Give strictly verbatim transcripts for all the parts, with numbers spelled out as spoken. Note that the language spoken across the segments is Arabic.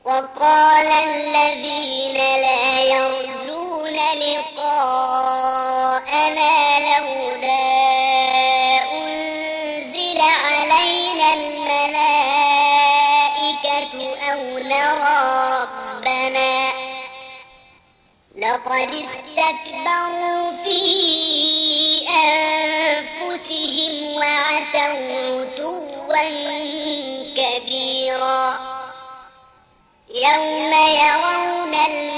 وقال الذين لا يرجون لقاءنا لولا أنزل علينا الملائكة أو نرى ربنا لقد استكبروا في أنفسهم وعتوا عتوا كبيرا يوم يرون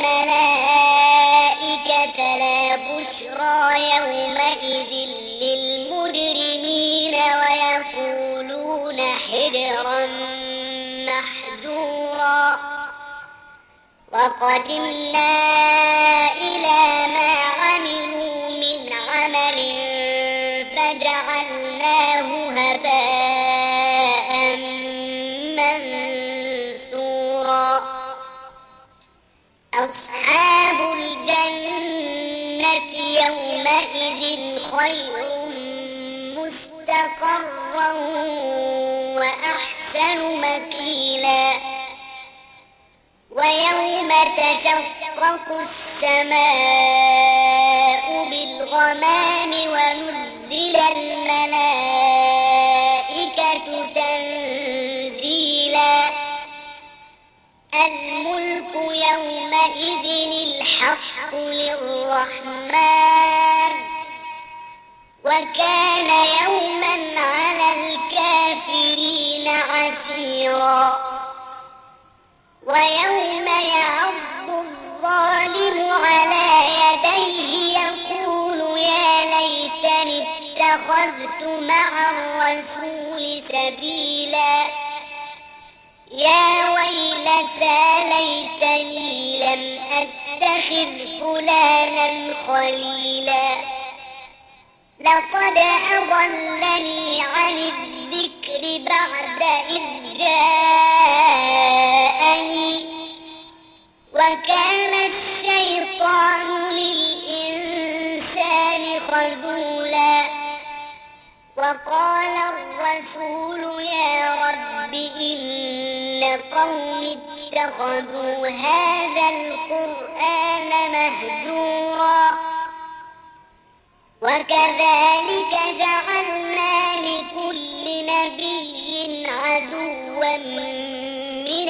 الملائكة لا بشرى يومئذ للمجرمين ويقولون حجرا محجورا وقدمنا إلى ما عملوا من عمل فجعلناه هباء منثورا أصحاب الجنة يومئذ خير مستقرا وأحسن مقيلا ويوم تشقق السماء بالغمام ونزل الملائكة تنزيلا الملك يومئذ الحق للرحمن وكان يوما على الكافرين عسيرا ويوم يعض الظالم على يديه يقول يا ليتني اتخذت مع الرسول سبيلا يا ويلتى ليتني لم أتخذ فلانا خليلا لقد أضلني عن الذكر بعد إذ جاءني وكان الشيطان للإنسان خذولا وقال الرسول يا رب إن قومي اتخذوا هذا القرآن مهجورا وكذلك جعلنا لكل نبي عدوا من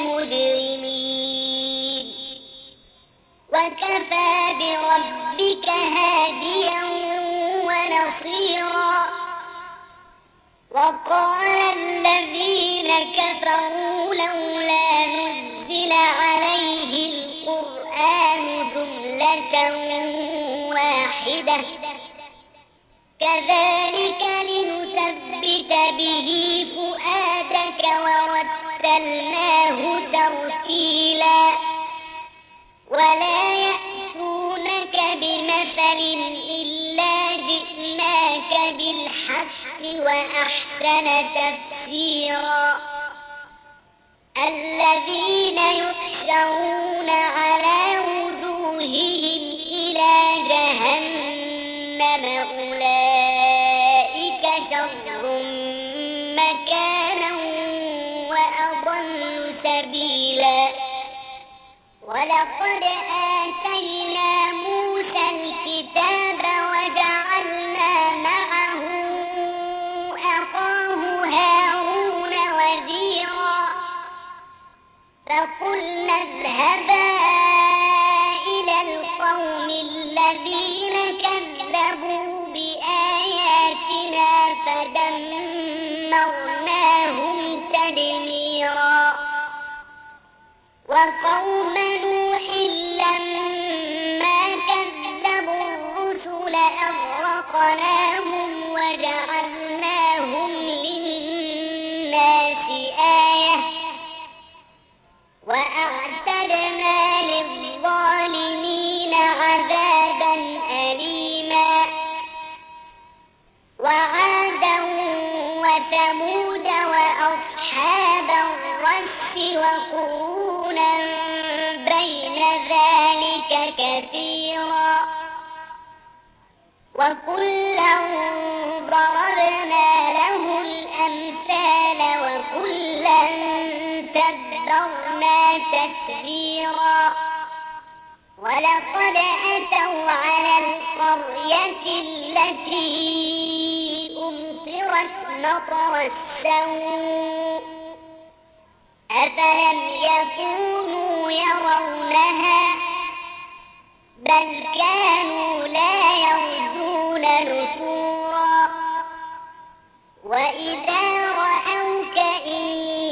المجرمين وكفى بربك هاديا ونصيرا وقال الذين كفروا لولا نزل عليه القرآن جملة واحدة كذلك لنثبت به فؤادك ورتلناه ترتيلا ولا يأتونك بمثل إلا جئناك بالحق وأحسن تفسيرا الذين يحشرون على وجوههم إلى جهنم أولئك شر مكانا وأضل سبيلا ولقد آتينا موسى الكتاب وجعلنا معه أخاه هارون وزيرا فقلنا اذهبا إلى القوم الذين كذبوا بآياتنا فدمرناهم تدميرا وقوم نوح لما كذبوا الرسل أغرقناهم وجعلناهم للناس آية وأعتدنا للظالمين عذابا أليما وعادا وثمود وأصحاب الرس وقرونا بين ذلك كثيرا وكلا ضربنا له الأمثال وكلا تبرا تبرنا تتبيرا ولقد أتوا على القرية التي أمطرت مطر السوء أفلم يكونوا يرونها بل كانوا لا يرجون نشورا وإذا رأوك إن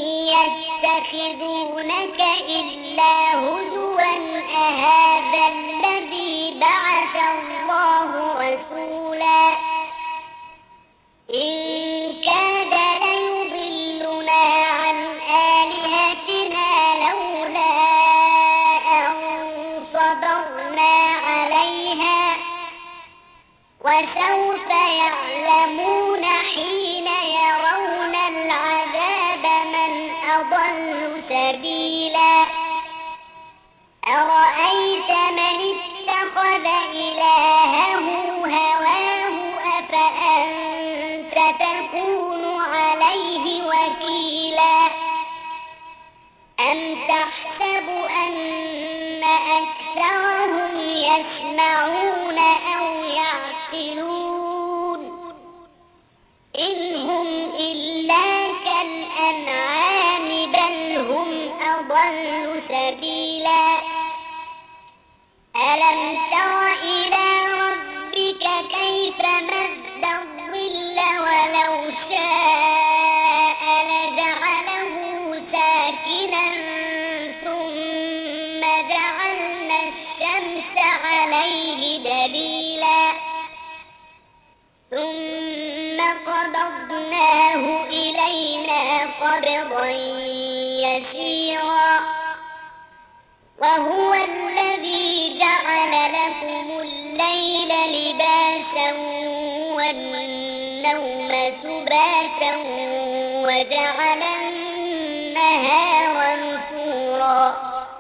يتخذونك إلا هزوا أهذا الذي بعث الله رسولا إن كاد ليضلنا عن آلهتنا لولا أن صبرنا عليها وسوف يعلمون حين يرون العذاب من أضل سبيلا أرأيت من اتخذ إلهه هواه أفأنت تكون عليه وكيلا أم تحسب أن أكثرهم يسمعون أو يعقلون إن هم إلا كالأنعام بل هم أضل سبيلا ألم تر إلى ربك كيف مد الظل ولو شاء لجعله ساكنا ثم جعلنا الشمس عليه دليلا ثم قبضناه إلينا قبضا يسيرا وهو الذي جعل لكم الليل لباسا والنوم سباتا وجعل النهار نشورا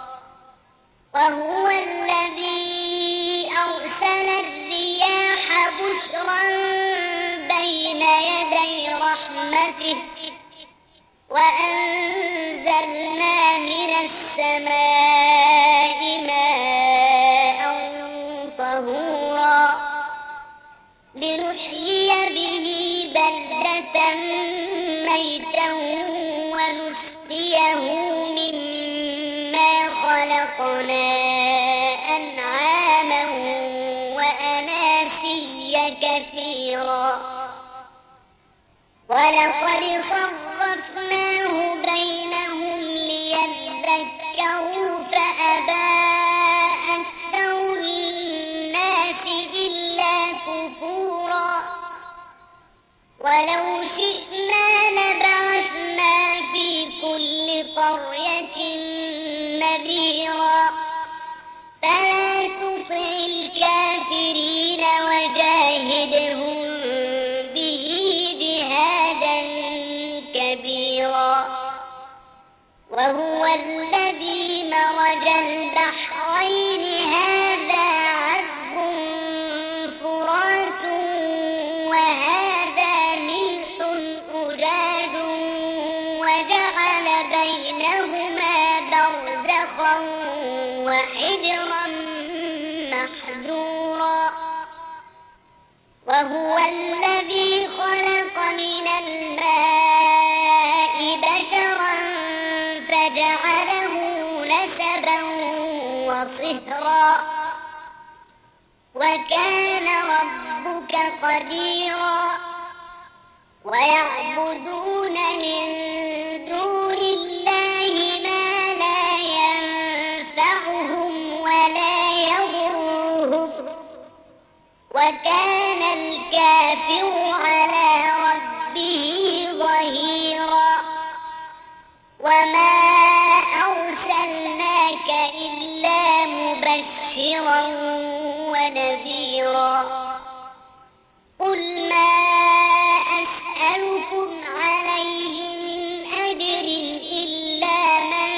وهو الذي أرسل الرياح بشرا بين يدي رحمته وأنزلنا من السماء ماء طهورا لنحيي به بلدة ميتا ونسقيه مما خلقنا أنعاما وأناسيا كثيرا ولقد صرفناه بينهم ليذكروا فأبى أكثر الناس إلا كفورا ولو شئنا لبعثنا في كل قرية نذيرا فلا تطع الكافرين وجاهدهم وهو الذي مرج البحرين هذا عذب فرات وهذا ملح أجاج وجعل بينهما برزخا وحجرا محجورا وهو الذي خلق من الماء بشرا فجعله نسبا وصهرا وكان ربك قديرا ويعبدون من دون الله ما لا ينفعهم ولا يضرهم وكان الكافر على ربه ظهيرا وما أرسلناك إلا مبشرا ونذيرا قل ما أسألكم عليه من أجر إلا من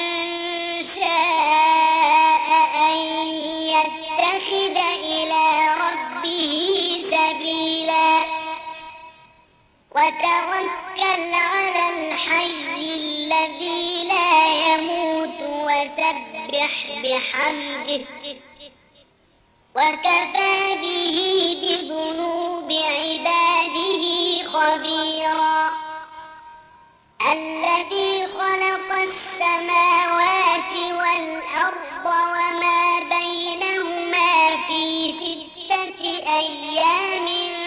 شاء أن يتخذ إلى ربه سبيلا وتوكل على الحي الذي لا يموت فسبح بحمده وكفى به بذنوب عباده خبيرا الذي خلق السماوات والأرض وما بينهما في ستة أيام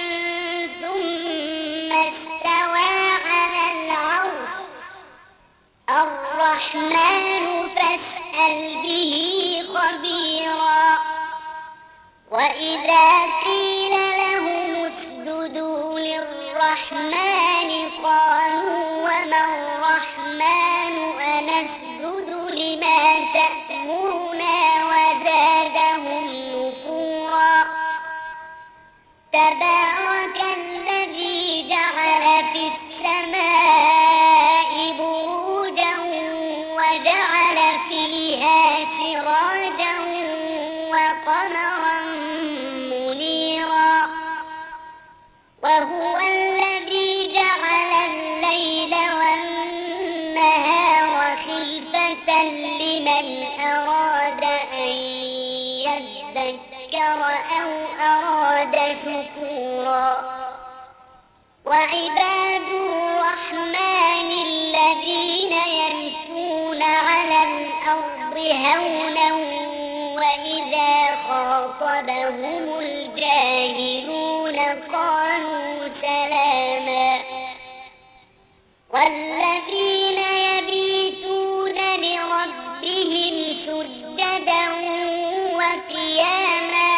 ثم استوى على العرش الرحمن فاسأل به خبيرا وإذا قيل لهم اسجدوا للرحمن قالوا وما الرحمن أنسجد لما تأمرنا وزادهم نفورا تبارك الذي جعل في السماء بروجا وجعل فيها سراجا وقمرا منيرا وهو الذي جعل الليل والنهار خلفة لمن أراد أن يذكر أو أراد شكورا وعباد الرحمن الذين يمشون على الأرض هونا وإذا خاطبهم الجاهلون قالوا سلاما والذين يبيتون لربهم سجدا وقياما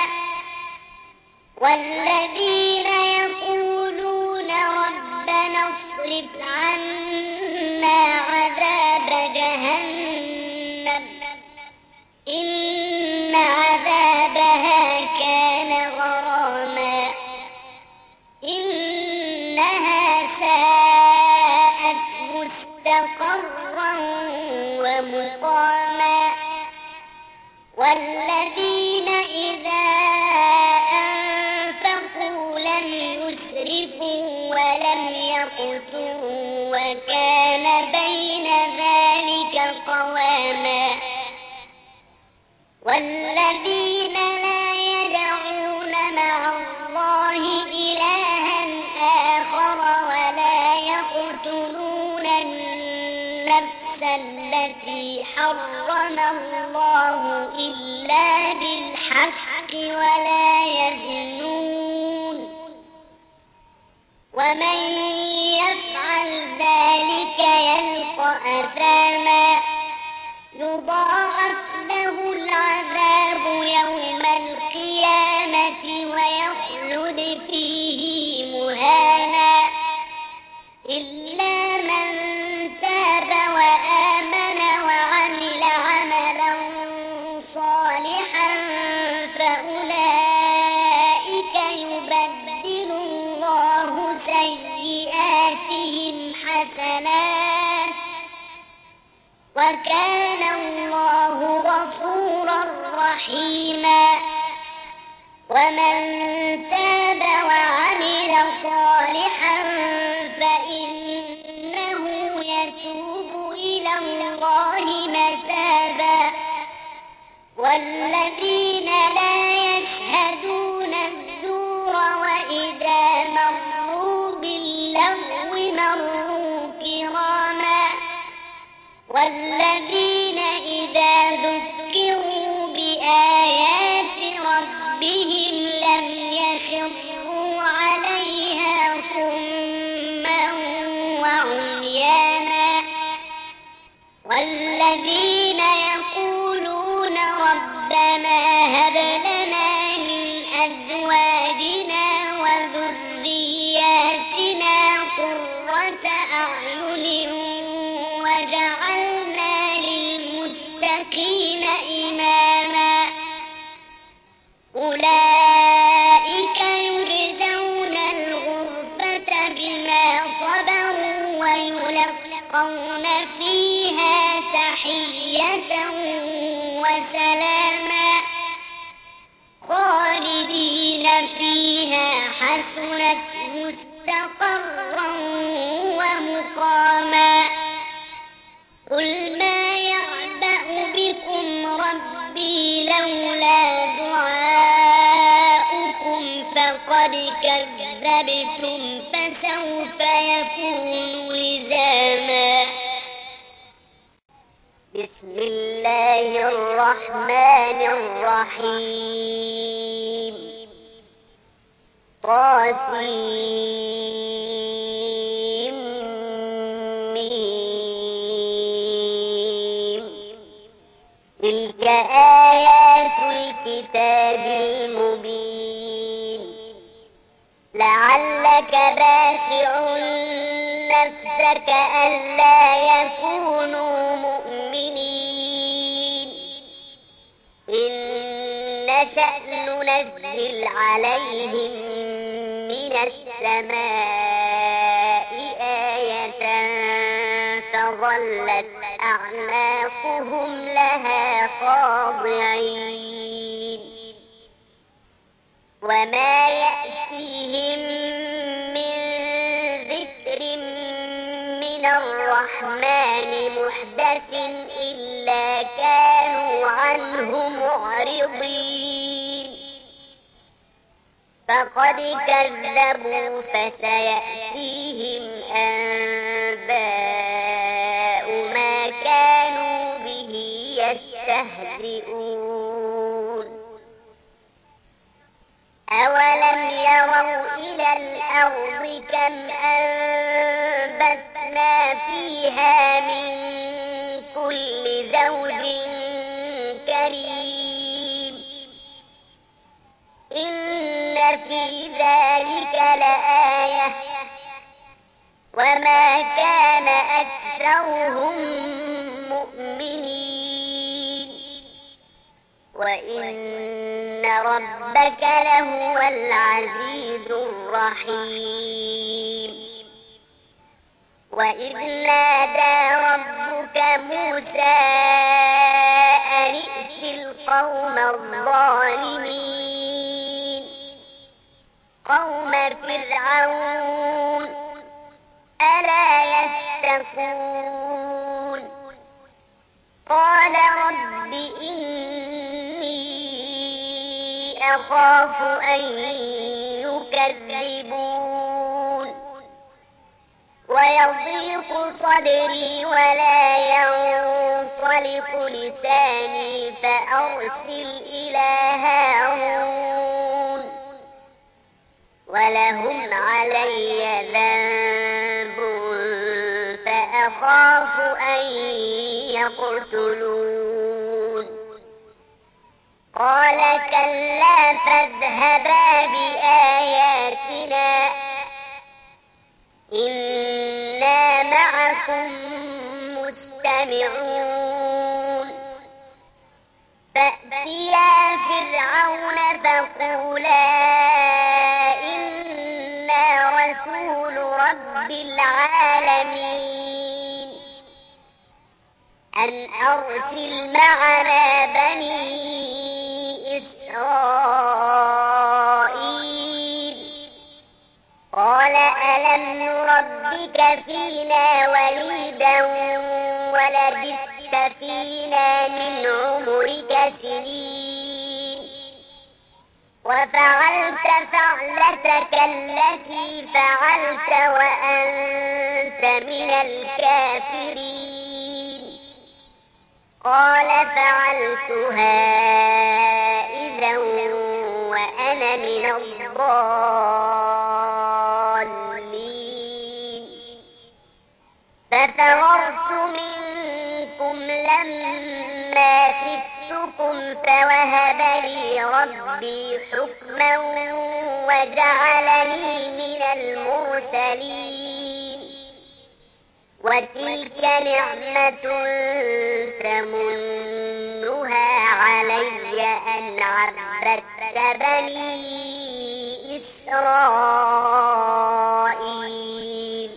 والذين يقولون ربنا اصرف عنا عذاب جهنم إن عذابها كان غراما إنها ساءت مستقرا ومقاما والذين إذا أنفقوا لم يسرفوا ولم يقتروا وكان بين ذلك قواما والذين لا يدعون مع الله إلها آخر ولا يقتلون النفس التي حرم الله إلا بالحق ولا يزنون ومن يفعل ذلك يلقى أثاما يضاعف له العذاب يوم القيامة ويخلد فيه مهانا إلا من تاب وآمن وعمل عملا صالحا فأولئك يبدل الله سيئاتهم حسنات وكان الله غفورا رحيما ومن تاب وعمل صالحا فإنه يتوب إلى الله متابا والذين لا يشهدون الزور وإذا مروا باللغو مروا كراما والذين إذا ذكروا بآيات ربهم لم يخروا عليها صما وعميانا والذين يقولون ربنا هب لنا من أزواجنا وذرياتنا قرة أعين وجعلنا للمتقين إماما أولئك يجزون الغرفة بما صبروا ويلقون فيها تحية وسلاما خالدين فيها حسنت مستقرا ومقاما قل ما يعبأ بكم ربي لولا دعاؤكم فقد كذبتم فسوف يكون لزاما. بسم الله الرحمن الرحيم. طاسيم ميم. تلك آيات الكتاب المبين. لعلك باخع نفسك ألا يكونوا مؤمنين. إن نشأ ننزل عليهم من السماء آية فظلت أعناقهم لها خاضعين. وما يأتيهم من ذكر من الرحمن محدث إلا كانوا عنه معرضين. فقد كذبوا فسيأتيهم أنباء ما كانوا به يستهزئون. أولم يروا إلى الأرض كم أنبتنا فيها من كل زوج كريم. إن في ذلك لآية وما كان أكثرهم مؤمنين وإن ربك لهو العزيز الرحيم. وإذ نادى ربك موسى أن ائت القوم الظالمين قوم فرعون ألا يتقون. قال رب إني أخاف أن يكذبون ويضيق صدري ولا ينطلق لساني فأرسل إلى هارون ولهم علي ذنب فأخاف أن يقتلون. قال كلا فاذهبا بآياتنا إنا معكم مستمعون. فأتيا فرعون فقولا إنا رسول رب العالمين أن أرسل معنا بني إسرائيل. قال ألم نربك فينا وليدا ولبثت فينا من عمرك سنين وفعلت فعلتك التي فعلت وأنت من الكافرين. قال فعلتها إذا وأنا من الضالين. ففررت منكم لما خفتكم فوهب لي ربي حكما وجعلني من المرسلين. وتلك نعمة تمنها علي أن عبدت بني إسرائيل.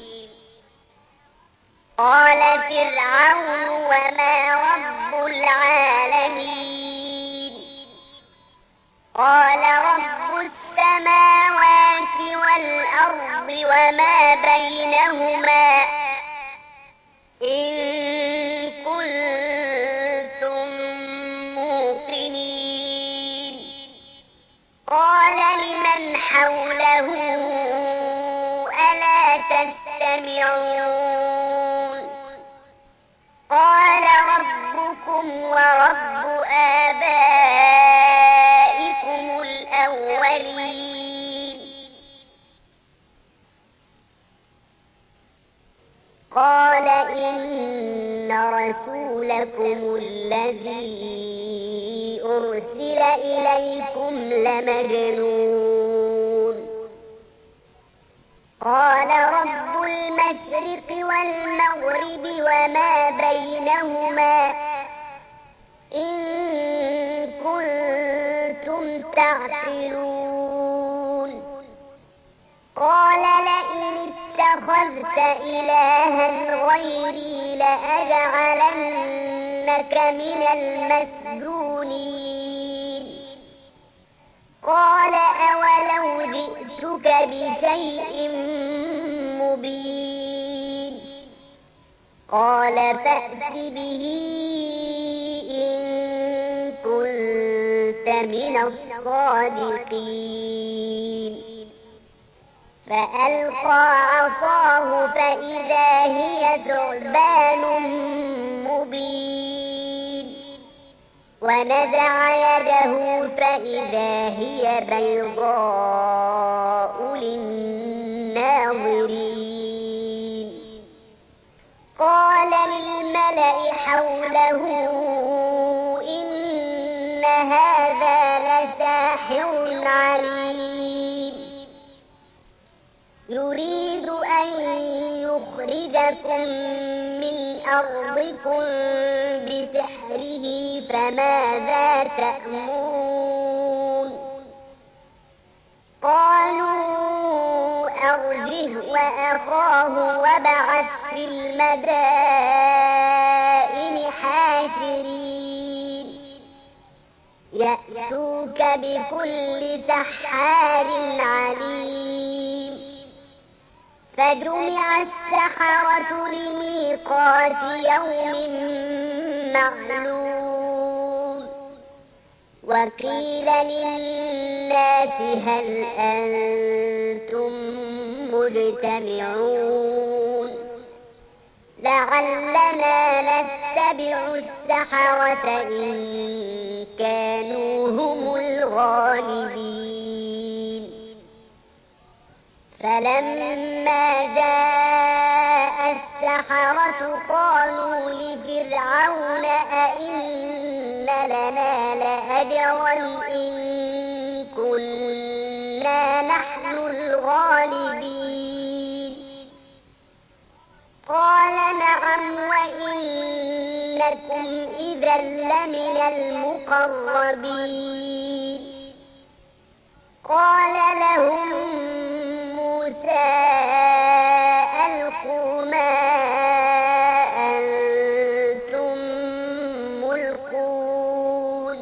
قال فرعون وما رب العالمين. قال رب السماوات والأرض وما بينهما إن كنتم موقنين. يستمعون قال ربكم ورب آبائكم الأولين قال إن رسولكم الذي أرسل إليكم لمجنون قال رب المشرق والمغرب وما بينهما إن كنتم تعقلون قال لئن اتخذت إلها غيري لأجعلنك من المسجونين قال أولو جئتك بشيء مبين قال فأت به إن كنت من الصادقين فألقى عصاه فإذا هي ثعبان مبين ونزع يده فإذا هي بيضاء للناظرين قال للملأ حوله إن هذا لساحر عليم يريد أن يخرجكم من أرضكم بسحره فماذا تأمرون قالوا أرجه وأخاه وابعث في المدائن حاشرين يأتوك بكل سحار عليم فجمع السحرة لميقات يوم معلوم وقيل للناس هل أنتم مجتمعون لعلنا نتبع السحرة إن كانوا هم الغالبين فلما جاء السحرة قالوا لفرعون أئن لنا لأجرا إن كنا نحن الغالبين قال نعم وإنكم إذا لمن المقربين قال لهم ألقوا ما أنتم ملقون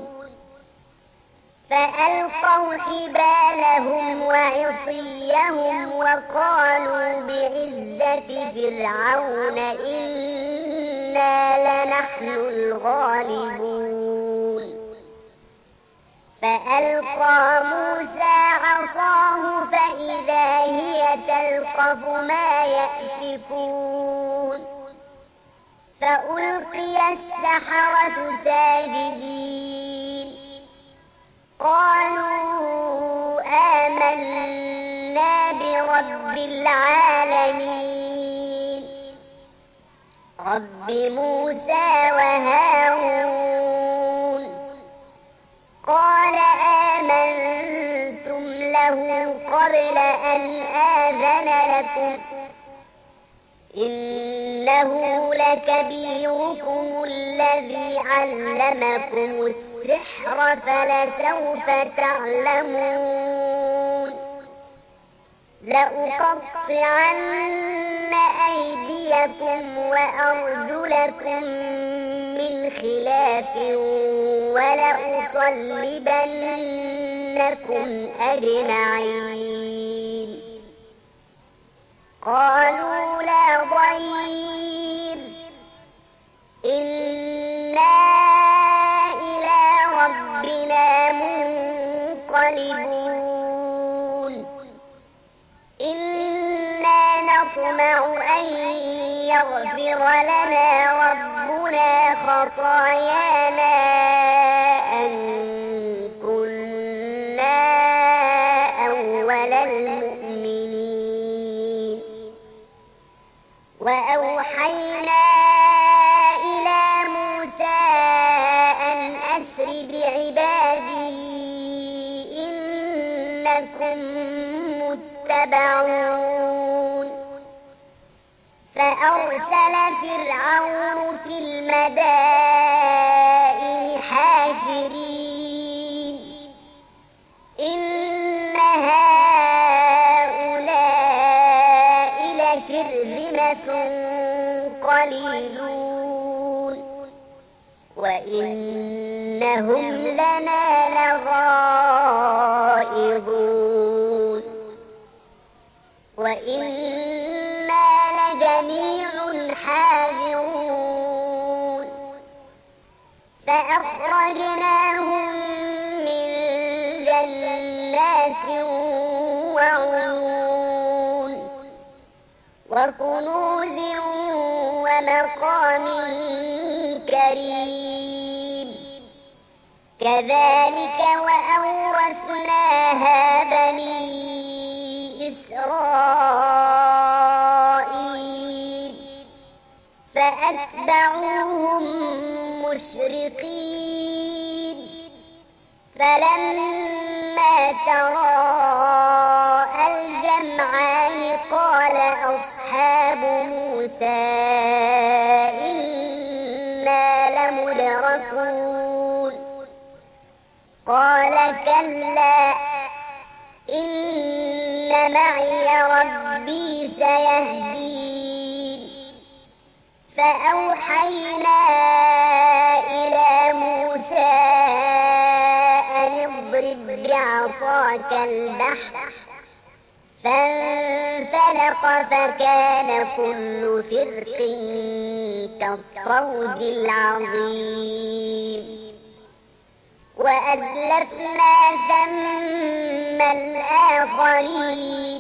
فألقوا حبالهم وعصيهم وقالوا بعزة فرعون إنا لنحن الغالبون فألقى موسى عصاه فإذا هي تلقف ما يأفكون فألقي السحرة ساجدين قالوا آمنا برب العالمين رب موسى وهارون قال آمنتم له قبل أن آذن لكم إنه لكبيركم الذي علمكم السحر فلسوف تعلمون لأقطعن أيديكم وأرجلكم من خلاف ولأصلبنكم أجمعين قالوا لا ضير إنا إلى ربنا منقلبون إنا نطمع أن يغفر لنا ربنا خطايانا أن كنا أول المؤمنين. وأوحينا إلى موسى أن أسر بعبادي إنكم متبعون. فأرسل فرعون في المدائن حاشرين إن هؤلاء لشرذمة قليلون وإنهم لنا لغائظون وإنا لجميع حاذرون. فأخرجناهم من جنات وعيون وكنوز ومقام كريم. كذلك وأورثناها بني إسرائيل فأتبعوهم مشرقين. فلما تراءى الجمعان قال أصحاب موسى إنا لمدركون. قال كلا إن معي ربي سيهدين. فأوحينا إلى موسى أن اضرب بعصاك البحر فانفلق فكان كل فرق كالطود العظيم. وأزلفنا ثم الآخرين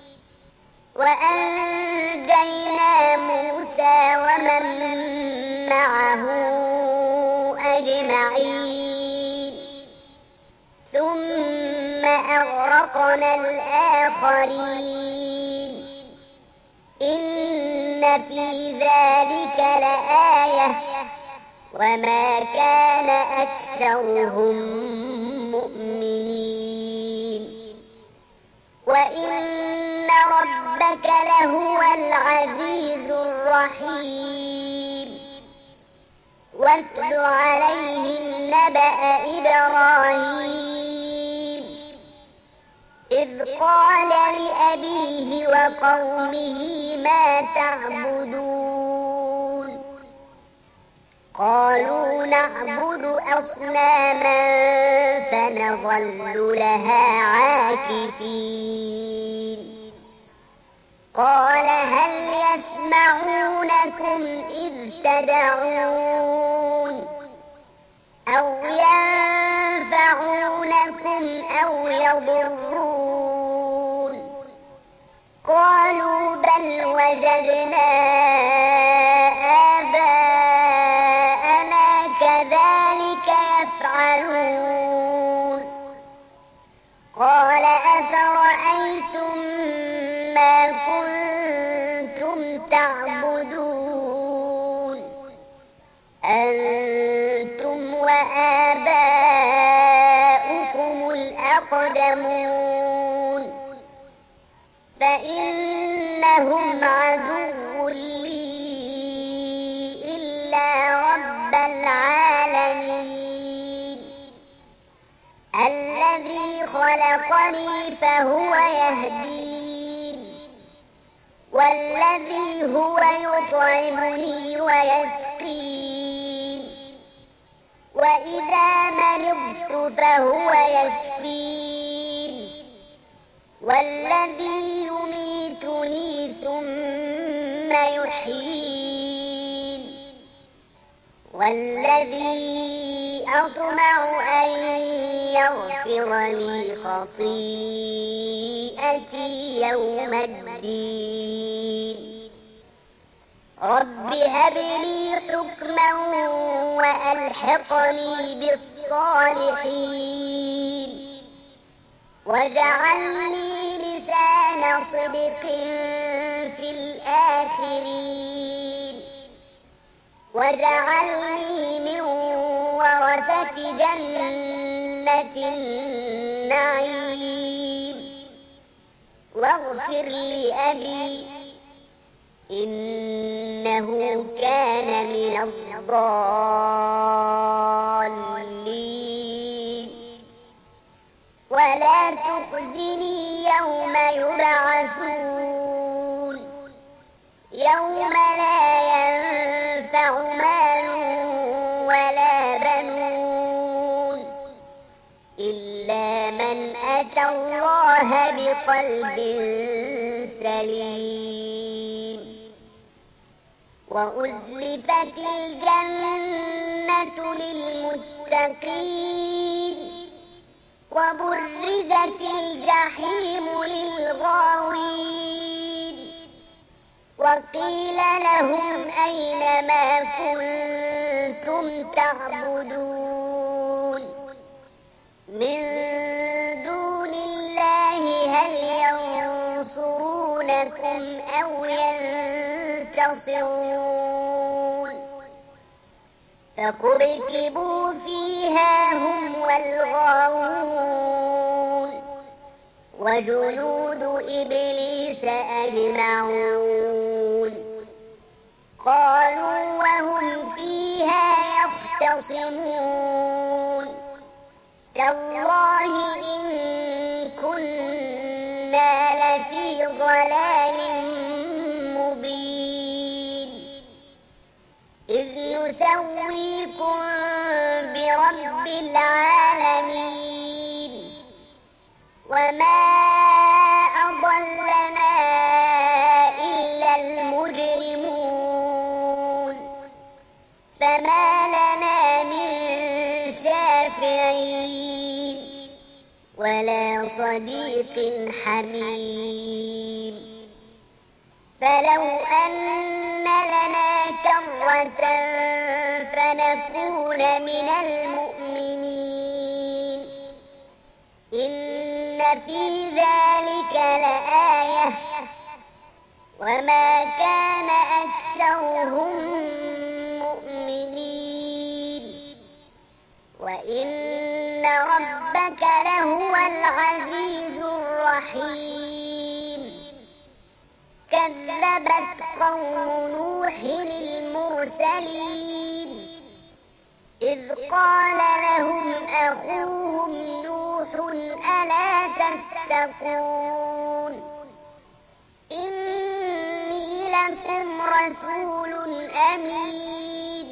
وأنجينا موسى ومن معه أجمعين ثم أغرقنا الآخرين. إن في ذلك لآية وما كان أكثرهم مؤمنين وإن ربك لهو العزيز الرحيم. واتل عليهم نبأ إبراهيم إذ قال لأبيه وقومه ما تعبدون. قالوا نعبد أصناما فنظل لها عاكفين. قال هل يسمعونكم إذ تدعون أو ينفعونكم أو يضرون. قالوا بل وجدنا كذلك يفعلون. قال أفرأيتم ما كنتم تعبدون أنتم وآباؤكم الأقدمون فإنهم عدو لي إلا رب العالمين الذي خلقني فهو يهدين والذي هو يطعمني ويسقين وإذا مرضت فهو يشفين والذي يميتني ثم يحيين والذي أطمع أن يغفر لي خطيئتي يوم الدين رب هب لي حكما وألحقني بالصالحين واجعل لي لسان صدق في الآخرين واجعلني من ورثة جنة النعيم واغفر لأبي إنه كان من الضالين ولا تخزني يوم يبعثون يوم لا ينفع مال ولا بنون إلا من أتى الله بقلب سليم وأزلفت الجنة للمتقين وبرزت الجحيم للغاوين وقيل لهم أين ما كنتم تعبدون من دون الله هل ينصرونكم أو ينتصرون فكبكبوا فيها هم والغاوون وجنود إبليس أجمعون قالوا وهم فيها يختصمون تالله إن كنا لفي ضلال مبين إذ نسويكم برب العالمين وما أضلنا إلا المجرمون فما لنا من شافعين ولا صديق حميم فلو أن لنا كرة فنكون من المؤمنين إن في ذلك لآية وما كان أكثرهم مؤمنين وإن ربك لهو العزيز الرحيم كذبت قوم نوح المرسلين إذ قال لهم أخوهم نوح ألا تتقون إني لكم رسول أمين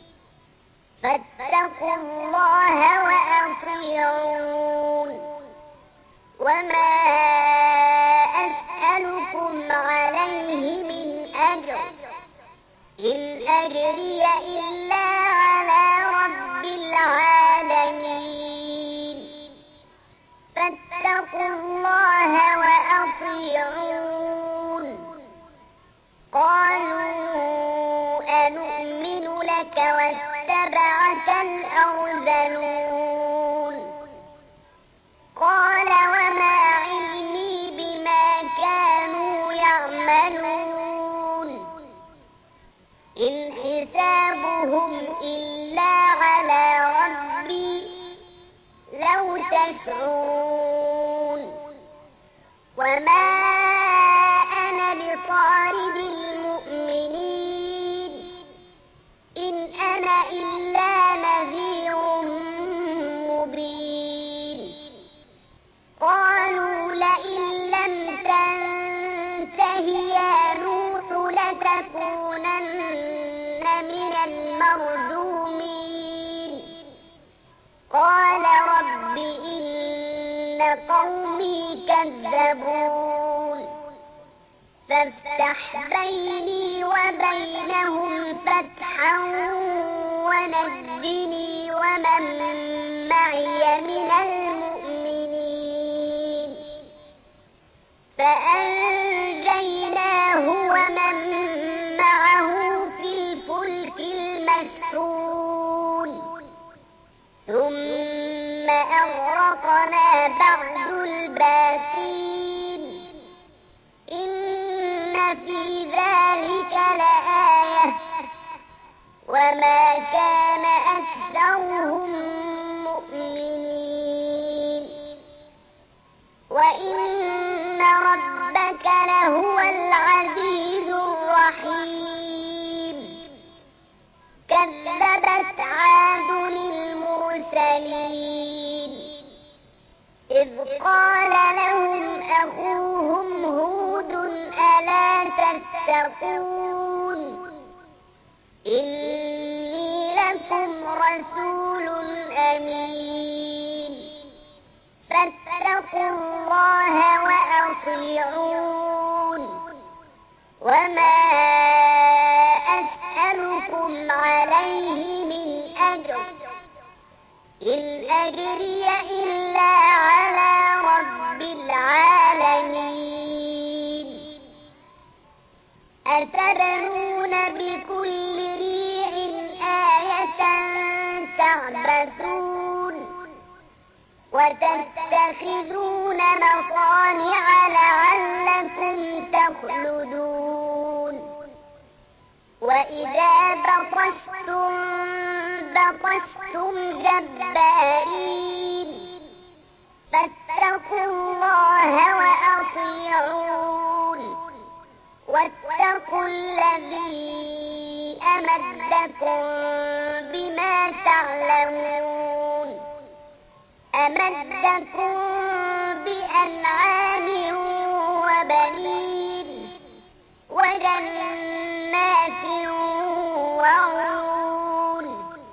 فاتقوا الله وأطيعون وما أسألكم عليه من أجر إن أجري إلا على رب العالمين فاتقوا الله وأطيعون قالوا أنؤمن لك واتبعك الأرذلون قال وما علمي بما كانوا يعملون إن حسابهم إلا على ربي لو تشعرون وما أنا بطارد المؤمنين إن أنا إلا نذير مبين قالوا لئن لم تنته يا نوح لتكونن من المرجومين قال رب إن قومي كذبون فافتح بيني وبينهم فتحا ونجني ومن معي من المؤمنين فأنجيناه ومن معه أغرقنا بعد الباقين إن في ذلك لآية وما كان أكثرهم مؤمنين وإن ربك لهو العزيز الرحيم كذبت عاد المرسلين إذ قال لهم أخوهم هود ألا تتقون إني لكم رسول أمين فاتقوا الله وأطيعون وما أسألكم عليه من أجر إن أجري إلا على رب العالمين أتبنون بكل ريع آية تعبثون وتتخذون مصانع لعلكم تخلدون وإذا بطشتم بطشتم جبارين فاتقوا الله وأطيعون واتقوا الذي أمدكم بما تعلمون أمدكم بأنعام وبنين وجنات وعيون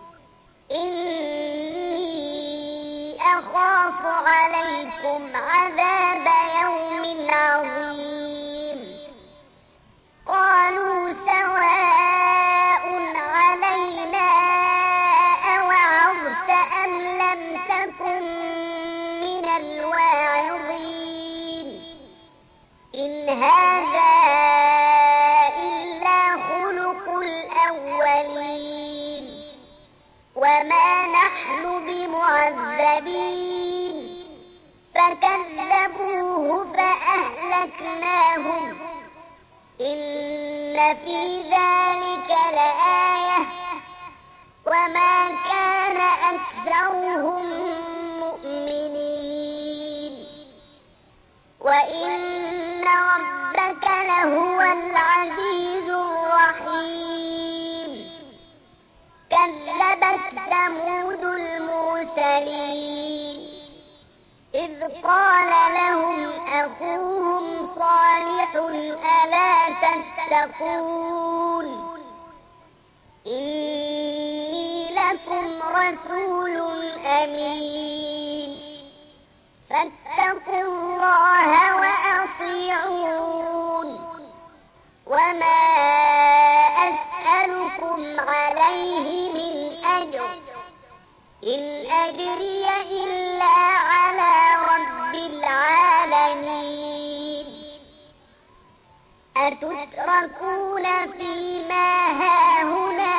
إني أخاف عليكم عذاب يوم عظيم قالوا سواء علينا أوعظت أم لم تكن من الواعظين إن هذا إلا خلق الأولين وما نحن بمعذبين فكذبوه فأهلكناهم إن في ذلك لآية وما كان أكثرهم مؤمنين وإن ربك لهو العزيز الرحيم كذبت ثمود المرسلين إذ قال لهم أخوهم صالح ألا تتقون إني لكم رسول أمين فاتقوا الله وأطيعون وما أسألكم عليه من أجر إن أجري إلا على رب العالمين أتتركون فيما هاهنا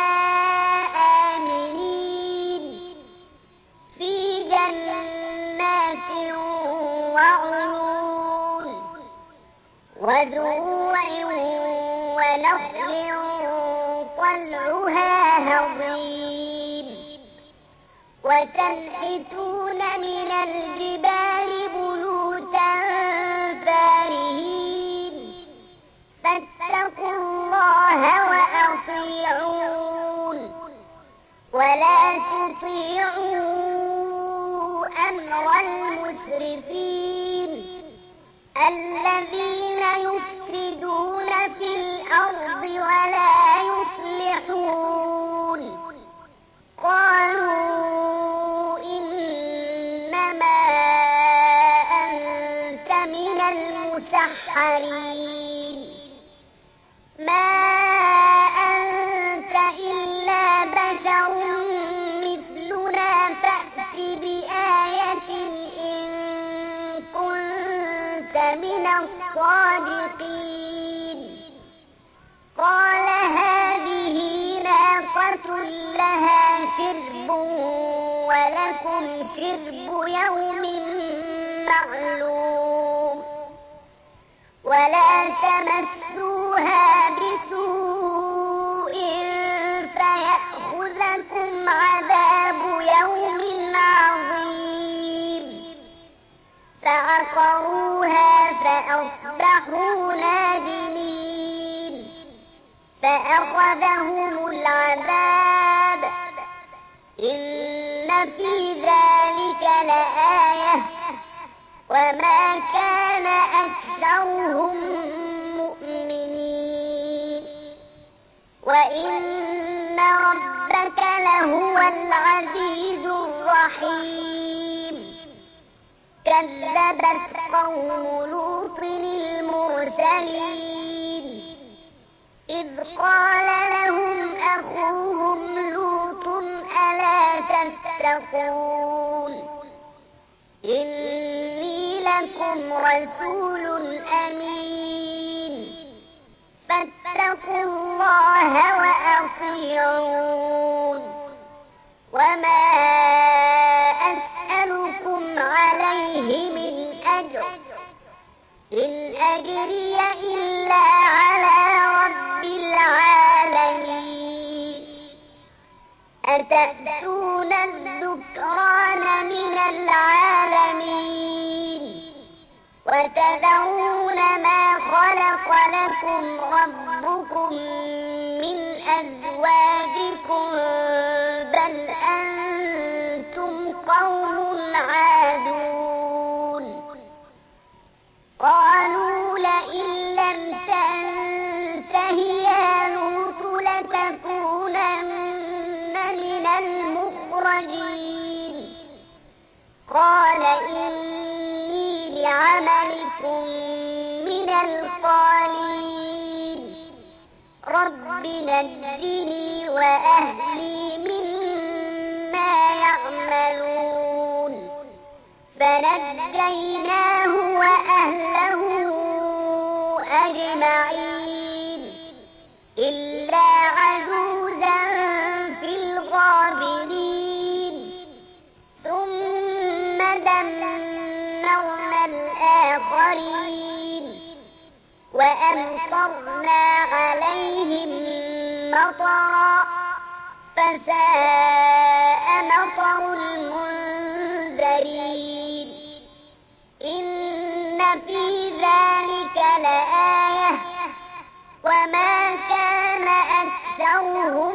آمنين في جنات وعيون وزروع ونخل طلعها هضيم وتنحتون من الجبال بيوتا فارهين فاتقوا الله وأطيعون ولا تطيعوا أمر المسرفين الذين يفسدون في الأرض ولا يصلحون قالوا إنما أنت من المسحرين ما أنت إلا بشر مثلنا فأت بآية إن كنت من الصادقين قال هذه ناقة لها شرب ولكم شرب يوم معلوم ولا تمسوها بسوء فيأخذكم عذاب يوم عظيم فعقروها فأصبحوا نادمين فأخذهم العذاب إن في ذلك لآية وما كان أكثرهم مؤمنين وإن ربك لهو العزيز الرحيم كذبت قوم لوط المرسلين إذ قال لهم أخوهم لوط ألا تتقون إني لكم رسول أمين فاتقوا الله وأطيعون وما أسألكم عليه من أجر إن أجري إلا على رب العالمين أتأتون الذكران من العالمين وتذرون ما خلق لكم ربكم من أزواجكم بل أنتم قوم عادون قالوا لئن لم تنته يا لوط لتكونن من المخرجين قال إني لعملكم من القالين رب نجني وأهلي مما يعملون فنجيناه وأهله أجمعين إلا عجوزا في الغابرين ثم دمرنا الآخرين وأمطرنا عليهم مطرا فساء مطر المنذرين إن في ذلك لآية وما كان أكثرهم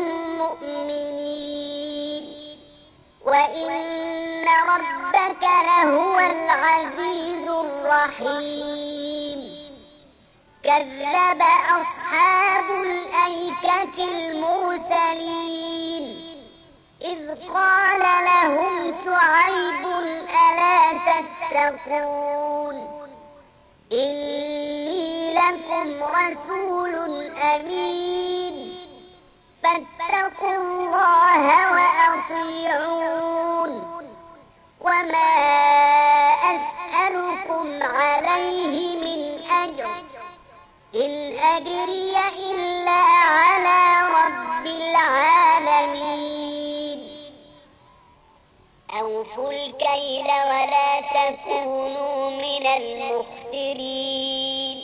مؤمنين وإن ربك لهو العزيز الرحيم كذب أصحاب الأيكة المرسلين إذ قال لهم شعيب ألا تتقون إني لكم رسول أمين فاتقوا الله وأطيعون وما أسألكم عليه من أجر إن أجري إلا على رب العالمين أوفوا الكيل ولا تكونوا من المخسرين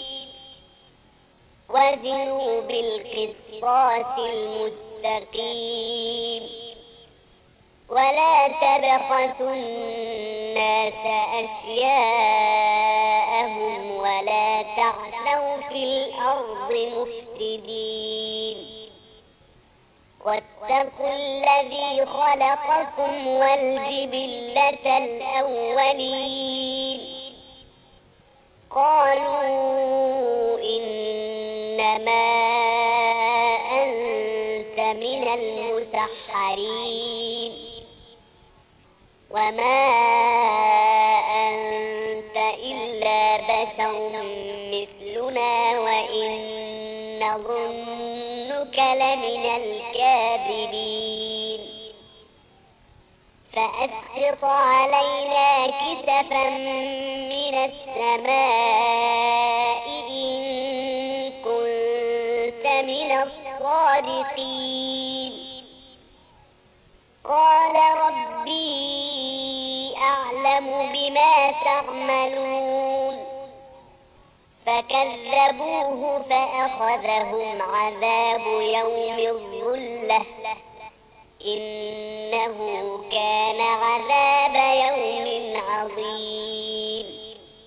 وزنوا بالقسطاس المستقيم ولا تبخسوا الناس أشياءهم ولا تعثوا في الأرض مفسدين واتقوا الذي خلقكم والجبلة الأولين قالوا إنما أنت من المسحرين وما أنت إلا بشر مثلنا وإن نظنك لمن الكاذبين فأسقط علينا كسفا من السماء إن كنت من الصادقين قال رب أعلم بما تعملون فكذبوه فأخذهم عذاب يوم الظلة إنه كان عذاب يوم عظيم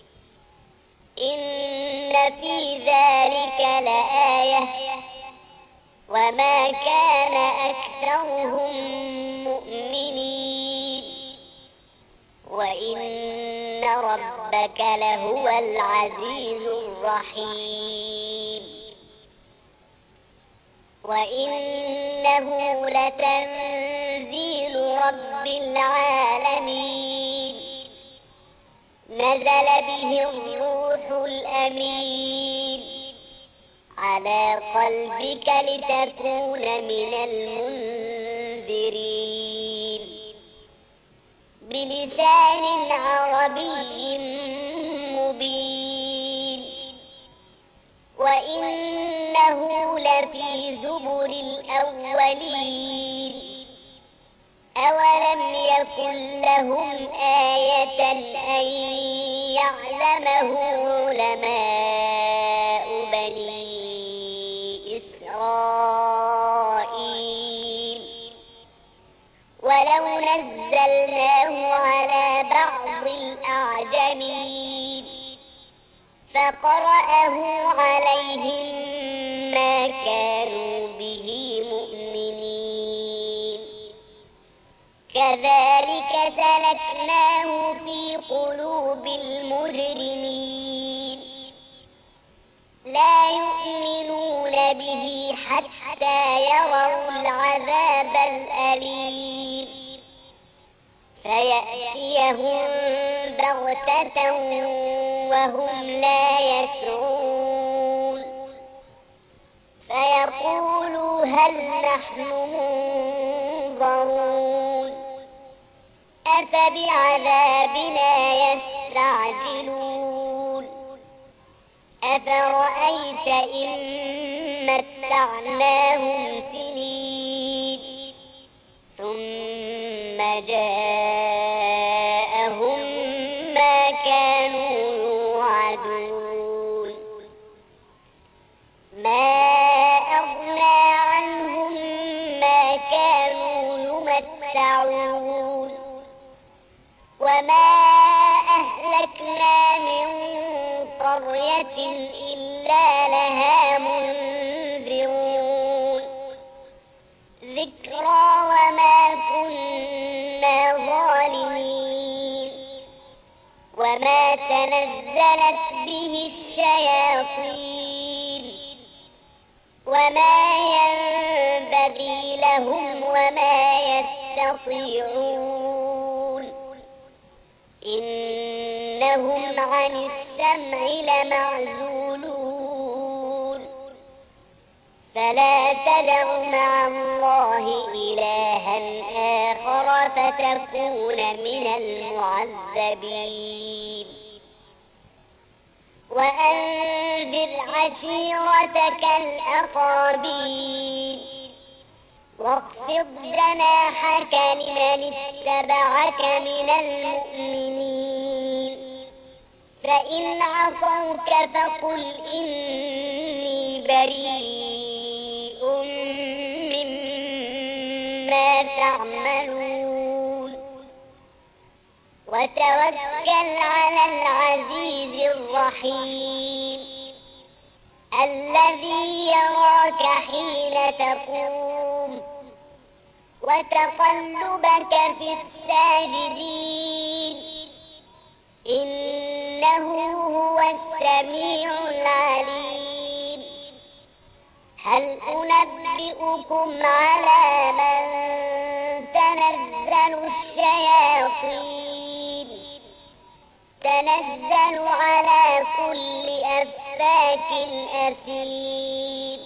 إن في ذلك لآية وما كان أكثرهم مؤمنين وإن ربك لهو العزيز الرحيم وإنه لتنزيل رب العالمين نزل به الروح الأمين على قلبك لتكون من المنذرين بلسان عربي مبين وإنه لفي زبر الأولين أولم يكن لهم آية أن يعلمه علماء بني إسرائيل ولو نزلناه على بعض الأعجمين فقرأه عليهم ما كانوا به مؤمنين كذلك سلكناه في قلوب المجرمين لا يؤمنون به حتى يروا العذاب الأليم فيأتيهم بغتة وهم لا يشعرون فيقولوا هل نحن منظرون أفبعذابنا يستعجلون أفرأيت إن متعناهم سنين ثم جاءهم ما كانوا يوعدون ما أغنى عنهم ما كانوا يمتعون وما أهلكنا من قرية إلا لها منذرون ذكرى وما كنا ظالمين وما تنزلت به الشياطين وما ينبغي لهم وما يستطيعون إنهم عن السمع لمعزولون فلا تدع مع الله إلها آخر فتكون من المعذبين وأنذر عشيرتك الأقربين واخفض جناحك لمن اتبعك من المؤمنين فإن عصوك فقل إني بريء مما تعملون وتوكل على العزيز الرحيم الذي يراك حين تقوم وتقلبك في الساجدين إنه هو السميع العليم هل أنبئكم على من تنزل الشياطين تنزل على كل أفاك أثيم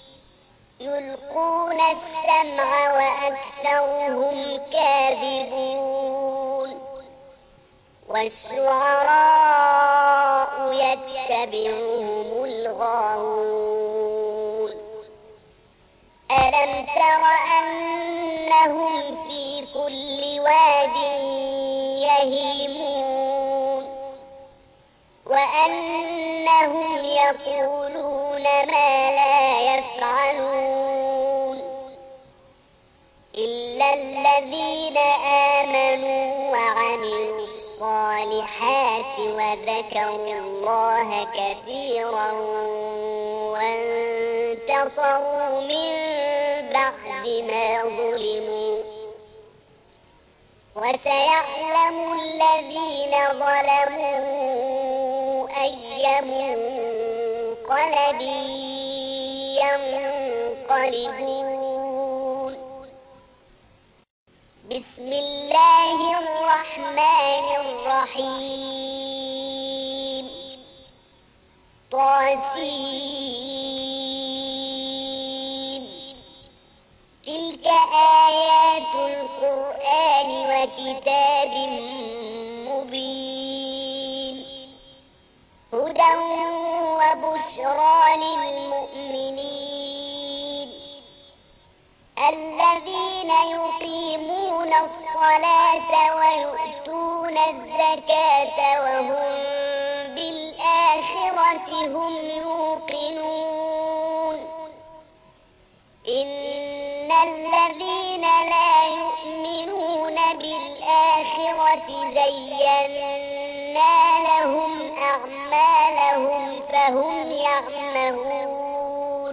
يلقون السمع وأكثرهم كاذبون والشعراء يتبعهم الغاوون ألم تر أنهم في كل واد يهيمون وأنهم يقولون ما لا يفعلون إلا الذين آمنوا وعملوا الصالحات وذكروا الله كثيرا وانتصروا من بعد ما ظلموا وسيعلم الذين ظلموا أي منقلب ينقلبون. بسم الله الرحمن الرحيم. طاسين. تلك آيات القرآن وكتاب مبين هدى وبشرى للمؤمنين الذين يقيمون الصلاة ويؤتون الزكاة وهم بالآخرة هم يوقنون. إن الذين لا يؤمنون بالآخرة زينا لهم أعمالهم فهم يعمهون.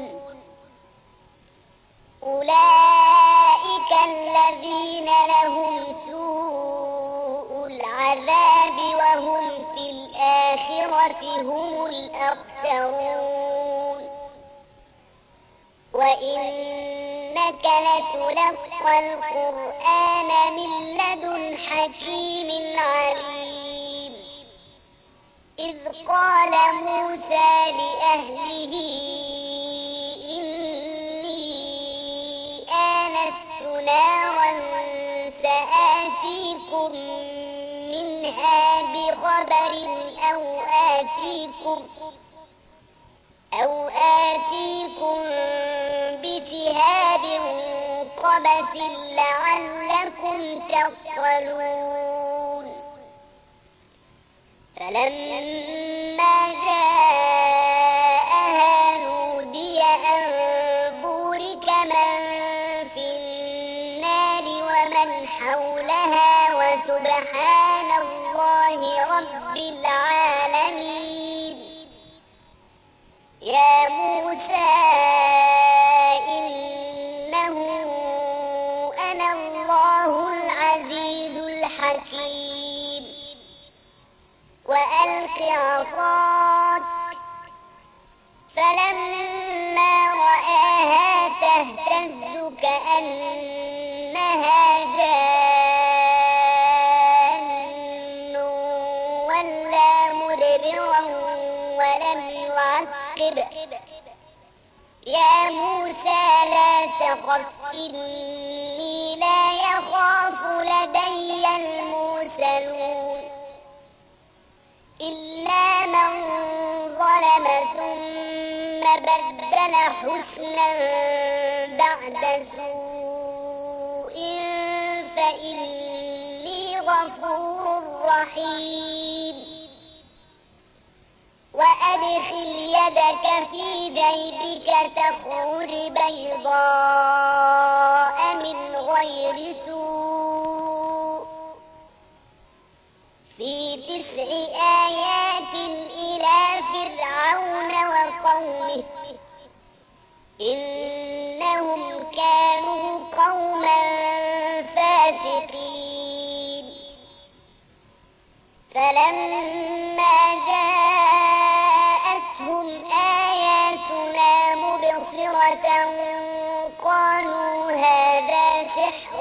أولئك الذين لهم سوء العذاب وهم في الآخرة هم الأخسرون. وإنك لتلقى القرآن من لدن حكيم عليم. إذ قال موسى لأهله إني آنست نارا سآتيكم منها بخبر أو آتيكم أو آتيكم بشهاب قبس لعلكم تصطلون. فلما جاءها نودي أن بورك من في النار ومن حولها وسبحان الله رب العالمين. يا موسى إنه أنا الله العزيز الحكيم. وألق عصاك فلما رآها تهتز كأنها جان ولا مدبرا ولم يعقب. يا موسى لا تخف إني لا يخاف لدي المرسلون إلا من ظلم ثم بدل حسنا بعد سوء فإني غفور رحيم. وأدخل يدك في جيبك تخرج بيضاء من غير سوء في تسع آيات إلى فرعون وقومه إنهم كانوا قوما فاسقين. فلما جاءتهم آياتنا مبصرة قالوا هذا سحر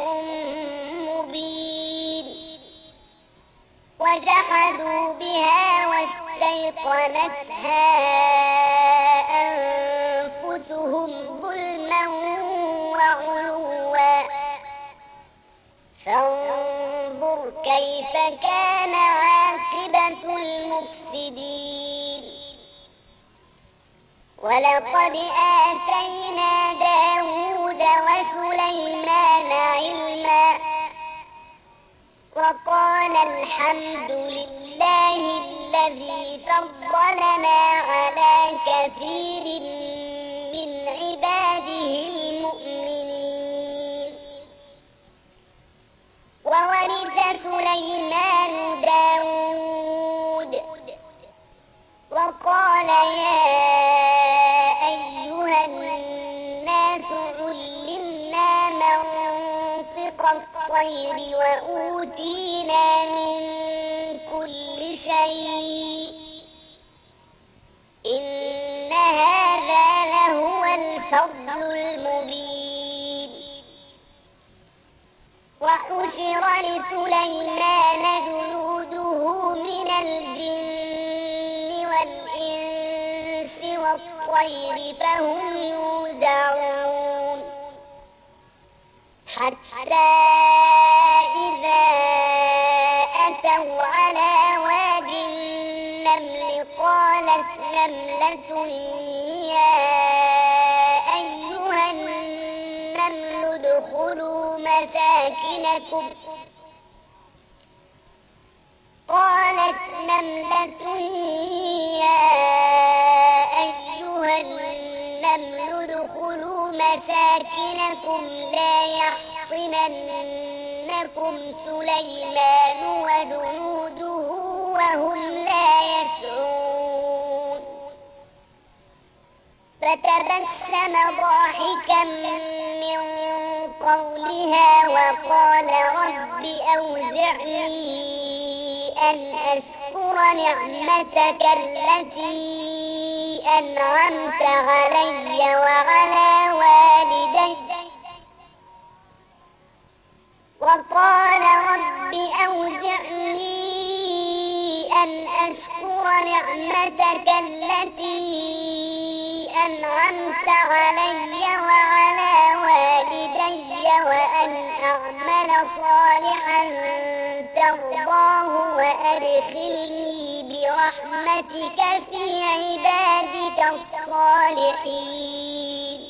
مبين. وجحدوا بها واستيقنتها أنفسهم ظلما وعلوا فانظر كيف كان عاقبة المفسدين. ولقد آتينا داود وسليمان علما وقال الحمد لله الله الذي فضلنا على كثير من عباده المؤمنين. وورث سليمان داود وقال يا أيها الناس علمنا منطق الطير وأوتينا من كل شيء إن هذا لهو الفضل المبين. وحشر لسليمان جنوده من الجن والإنس والطير فهم يوزعون حتى إذا أتوا على واد النمل قالت نملة يا أيها النمل ادخلوا مساكنكم قالت نملة يا أيها النمل ادخلوا مساكنكم لا يحطمنكم سليمان وجنوده وهم لا يشعرون. فتبسم ضاحكا من قولها وقال رب أوزعني أن أشكر نعمتك التي أنعمت علي وعلى والدي وقال رب أوزعني أن أشكر نعمتك التي أنعمت علي وعلى والدي وأن أعمل صالحا ترضاه وأدخلني برحمتك في عبادك الصالحين.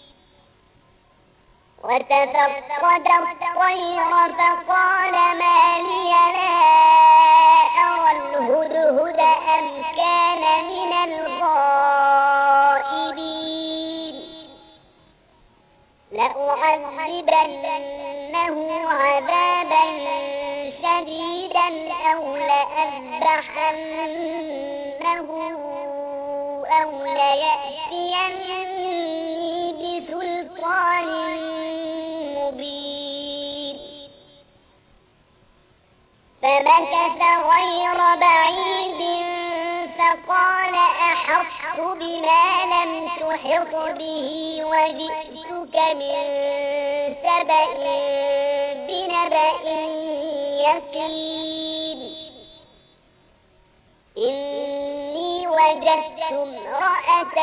وتفقد الطير فقال ما لي لا أرى الهدهد أم كان من الغائبين لأعذبنه عذابا شديدا أو لأذبحنه أو ليأتيني بسلطان مبين. فمكث غير بعيد فقال أحطت بما لم تحط به وجئتك من سبأ بنبأ يقين. إني وجدت امرأة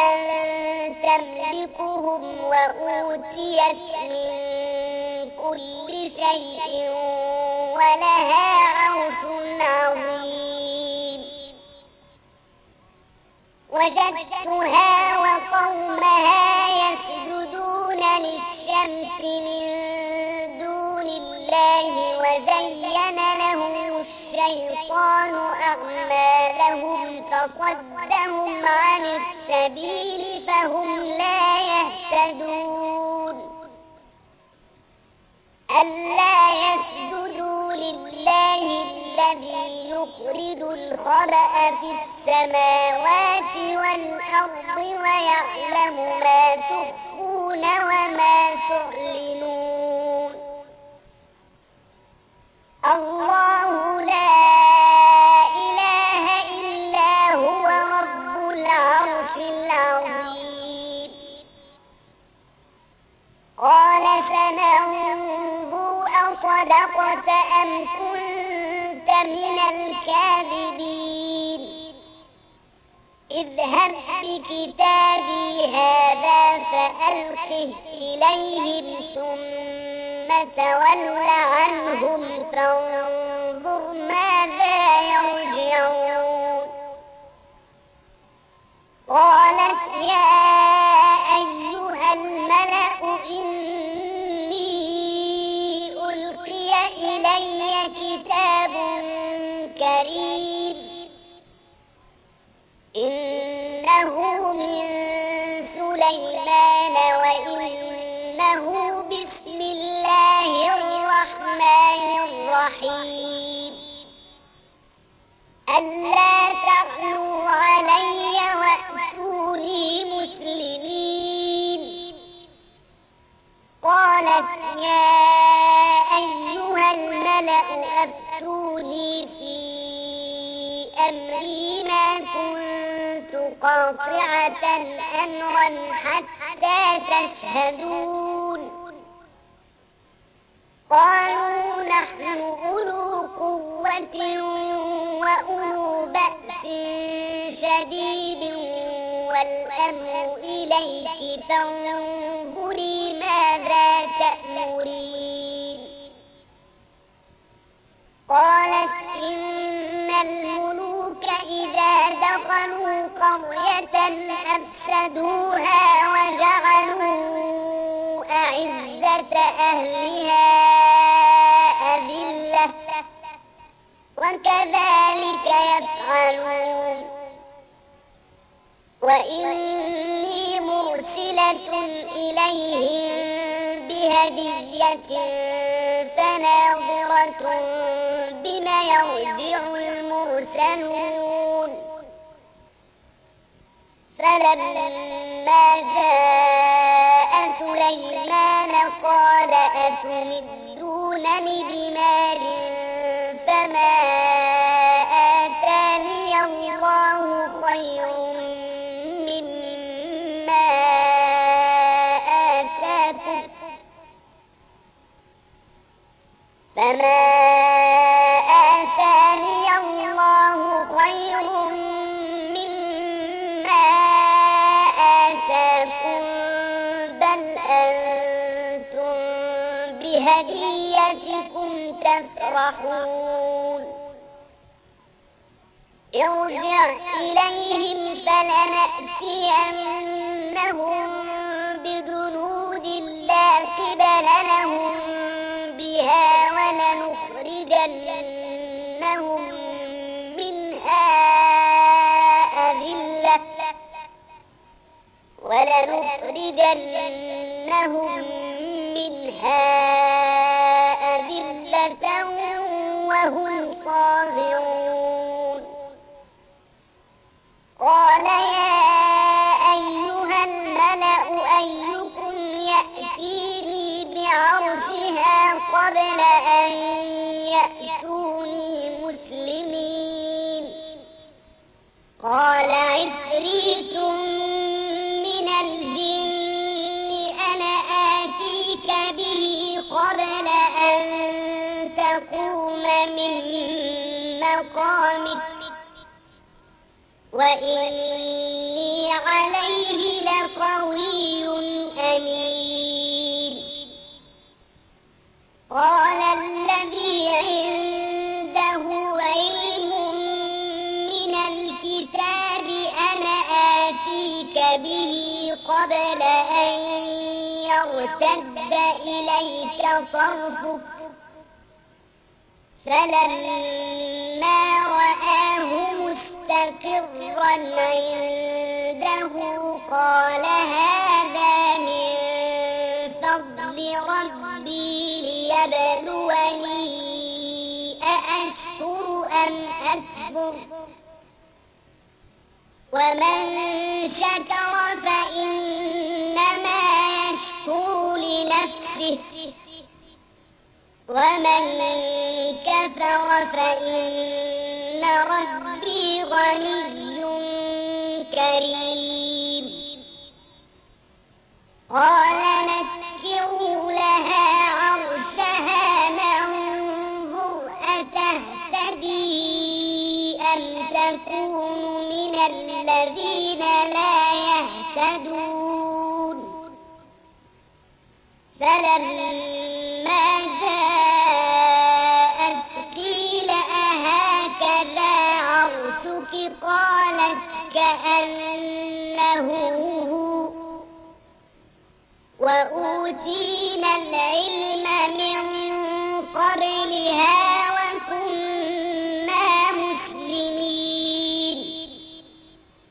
تملكهم وأوتيت من كل شيء ولها عرش عظيم. وجدتها وقومها يسجدون للشمس من دون الله وزين لهم الشيطان أعمالهم فصدهم عن السبيل فهم لا يهتدون. ألا يسجدوا لله الذي يخرج الخبأ في السماوات والأرض ويعلم ما تخفون وما تعلنون. الله لا إله إلا هو رب العرش العظيم. قال سننظر أصدقت أم كنت من الكاذبين. اذهب بكتابي هذا فألقه إليهم ثم تول عنهم فانظر ماذا يرجعون. قالت يا أيها الملأ إني ألقي إلي كتاب كريم إنه من سليمان وإنه بسم الله الرحمن الرحيم ألا تعلوا علي وأتوني مسلمين قالت يا أيها الملأ أفتوني في أمري ما كنت قاطعة أمرا حتى تشهدون قالوا نحن أولو قوة وأولو بأس شديد والأمر إليك فانظري ماذا تأمرين قالت إن الملوك إذا دخلوا قرية أفسدوها وجعلوا أعزة أهلها أذلة وكذلك يفعلون وإني مرسلة إليهم بهدية فناظرة بما يرجع المرسلون فلما جاء سليمان قال أتمدونني بمال فما آتاني الله خير مما آتاكم فما آتاني الله خير مما آتاكم بل أنتم بهديتكم تفرحون ارجع إليهم فلنأتينهم بجنود لا قبل لهم بها ولنخرجنهم منها أذلة ولنخرجنهم منها أذلة وهم صاغرون قال يا أيها الملأ أيكم يأتيني بعرشها قبل أن يأتوني مسلمين قال عفريت من الجن أنا آتيك به قبل أن تقوم من مقامك وإني عليه لقوي أمين قال الذي عنده علم من الكتاب أنا آتيك به قبل أن يرتد إليك طرفك فلما رآه مستقرا عنده قال هذا من فضل ربي ليبلوني أأشكر أم أكفر ومن شكر فإنما يشكر لنفسه ومن كفر فإن ربي غني كريم قال نكروا لها عرشها ننظر أتهتدي أم تكون من الذين لا يهتدون فلما جاءت قيل أهكذا عرشك قالت كأنه هو وأوتينا العلم من قبلها وكنا مسلمين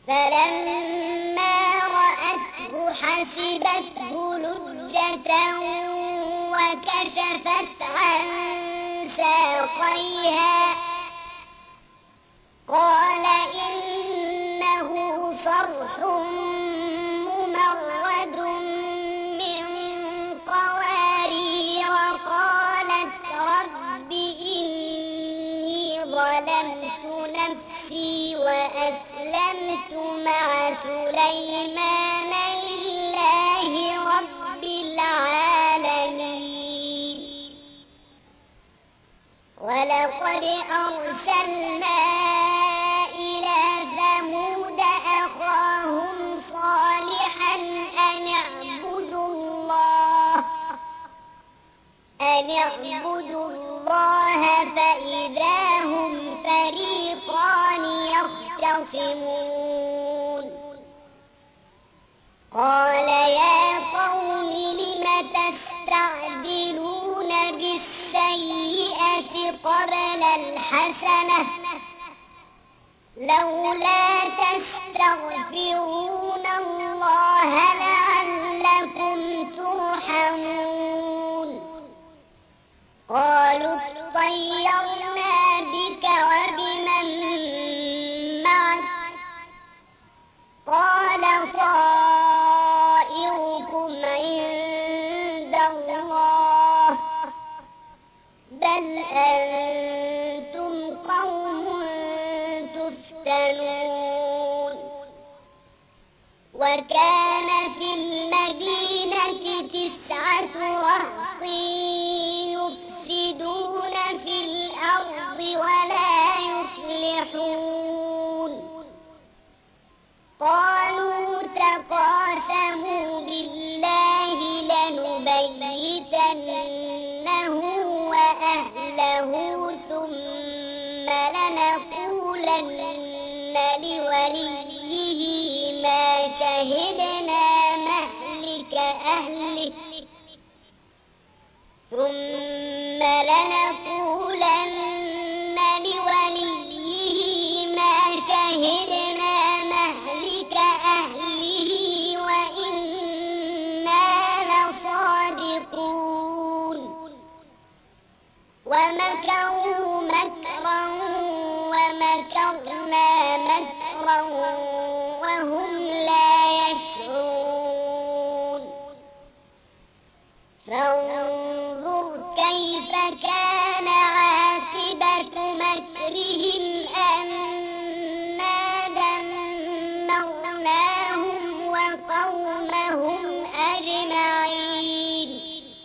فلما رأته حسبته لجة وكشفت عن ساقيها قال إنه صرح ممرد من قوارير قالت رب إني ظلمت نفسي وأسلمت مع سليمان لله رب العالمين ولقد أرسلنا إلى ثمود أخاهم صالحا أن اعبدوا الله أن اعبدوا الله فإذا هم فريقان يختصمون قال يا قوم لم تستعجلون بالسيئة قبل الحسنة لولا تستغفرون الله لعلكم ترحمون قالوا اطيرنا بك وبمن معك قال طائركم عند الله بل أنتم قوم تفتنون وكان في المدينة تسعة رهط يفسدون في الأرض ولا يصلحون قالوا تقاسموا بالله لنبيتنه وأهله ثم لنقولن لوليه ما شهدنا مهلك أهله ثم لنقولن لوليه ما شهدنا مهلك أهله وإنا لصادقون ومكروا مكرا ومكرنا مكرا وهم لا يشعرون فانظر كيف كان عاقبة مكرهم أنا دمرناهم وقومهم أجمعين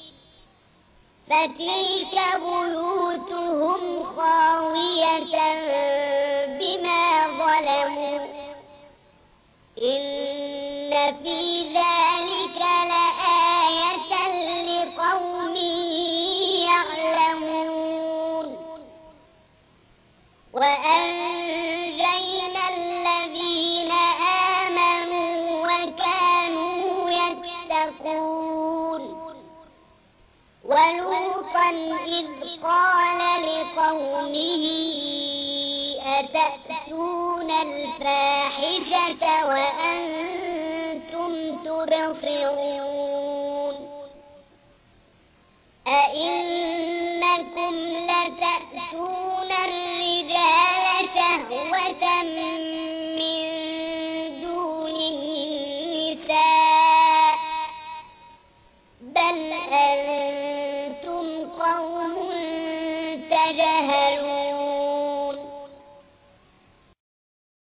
فتلك بيوتهم خاوية بما ظلموا إن في ذلك لآية لقوم يعلمون وأنجينا الذين آمنوا وكانوا يتقون ولوطا إذ قال لقومه أتأتون الفاحشة وأنتم تبصرون أئن